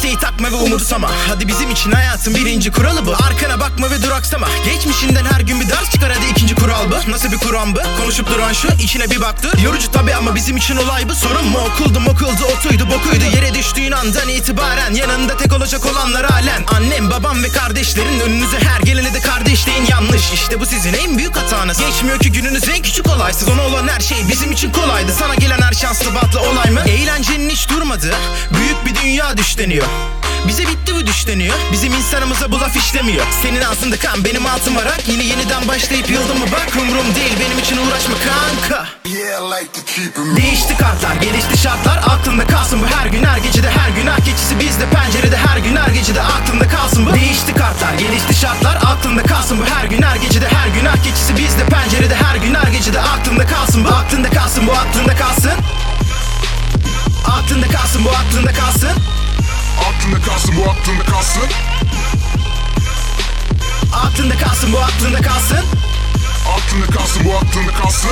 Kimseyi takma ve umursama. Hadi bizim için hayatın birinci kuralı bu. Arkana bakma ve duraksama. Geçmişinden her gün bir ders çıkar, hadi ikinci kural bu. Nasıl bir Kur'an bu? Konuşup duran şu, içine bir baktı. Yorucu tabi ama bizim için olay bu. Sorun mu okuldu otuydu bokuydu. Yere düştüğün andan itibaren yanında tek olacak olanlar halen annem, babam ve kardeşlerin. Önünüze her gelene de kardeş deyin, yanlış. İşte bu sizin en büyük hatanız. Geçmiyor ki gününüz en küçük olaysız. Ona olan her şey bizim için kolaydı. Sana gelen her şanslı batlı olay mı? Eğlencenin hiç durmadı. Büyük bir dünya düşleniyor. Bize bitti bu düşleniyor. Bizim insanımıza bu laf işlemiyor. Senin ağzında kan, benim altım varak. Yine yeniden başlayıp yıldım mı bak. Umrum değil, benim için uğraşma kanka. Değişti kartlar, gelişti şartlar. Aklında kalsın bu, her gün her gecede. Her gün her keçisi bizde pencerede. Her gün her gecede aklında kalsın bu. Değişti kartlar, gelişti şartlar. Aklında kalsın bu, her gün her gecede. Her gün her keçisi bizde pencerede. Her gün her gecede aklında kalsın bu. Aklında kalsın bu, aklında kalsın. Aklında kalsın bu, aklında kalsın. Aklında kalsın bu, aklında kalsın. Aklında kalsın bu, aklında kalsın. Aklında kalsın bu, aklında kalsın.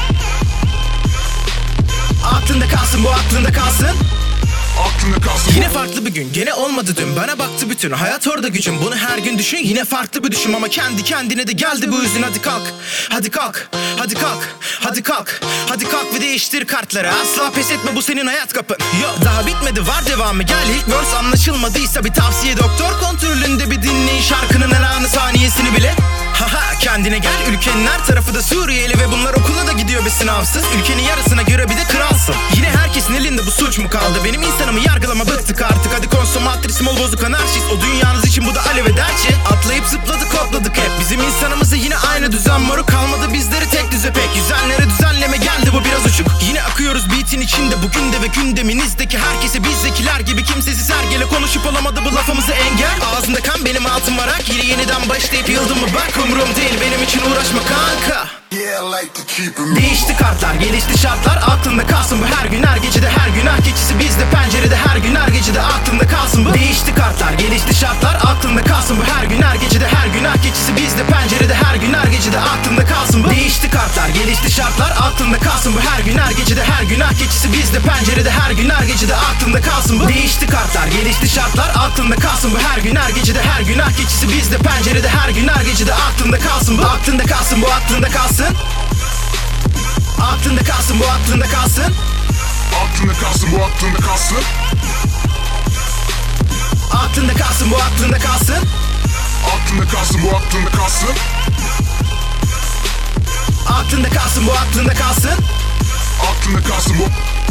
Aklında kalsın bu, aklında kalsın. Aklında kalsın. Yine farklı bir gün, gene olmadı dün. Bana baktı bütün hayat, orada gücüm. Bunu her gün düşün, yine farklı bir düşün. Ama kendi kendine de geldi bu hüzün. Hadi kalk, hadi kalk, hadi kalk, hadi kalk, hadi kalk ve değiştir kartları. Asla pes etme, bu senin hayat kapın. Yok daha bitmedi, var devamı. Gel ilk verse, anlaşılmadıysa bir tavsiye. Doktor kontrolünde bir dinleyin şarkının her anı saniyesini bile. Haha, kendine gel, ülkenin her tarafı da Suriyeli ve bunlar okula da gidiyor bir sınavsız. Ülkenin yarısına göre bir de kralsın. Yine herkesin elinde bu suç mu kaldı? Benim insanımı yargılama, bıktık artık. Hadi konsomatris mol bozuk anarşist. O dünyanız için bu da alev ederçi. Atlayıp zıpladık hopladık hep. Bizim insanımızı yine aynı düzen moru. Kalmadı bizleri tek düze pek. Yüzenlere düzenleme geldi, bu biraz uçuk. Yine akıyoruz beat'in içinde bugün de ve gündeminizdeki herkese bizdekiler gibi kimsesiz hergele konuşup olamadı bu lafımızı engel. Ağzında kan, benim altım varak. Yine yeniden başlayıp yıldım mı bak. Umrum değil, benim için uğraşma kanka. Değişti kartlar, gelişti şartlar. Aklında kalsın bu, her gün her gecede. Her gün her keçisi bizde pencerede. Her gün her gecede aklında kalsın bu. Değişti kartlar, gelişti şartlar. Aklında kalsın bu, her gün her gecede. Her gün her keçisi bizde pencerede. Her gün her gecede aklında kalsın bu. Değişti kartlar, gelişti şartlar. Aklında kalsın bu, her gün her gecede. Her gün her keçisi bizde pencerede. Her gün her gecede aklında kalsın bu. Değişti kartlar, gelişti şartlar. Aklında kalsın bu, her gün her gecede. Her gün her keçisi bizde pencerede. Her gün her gecede aklında kalsın bu. Aklında kalsın bu, aklında kalsın. Aklında kalsın bu, aklında kalsın. Aklında kalsın bu, aklında kalsın. Aklında kalsın bu, aklında kalsın. Aklında kalsın bu, aklında kalsın. Aklında kalsın bu, aklında kalsın. Aklında kalsın bu.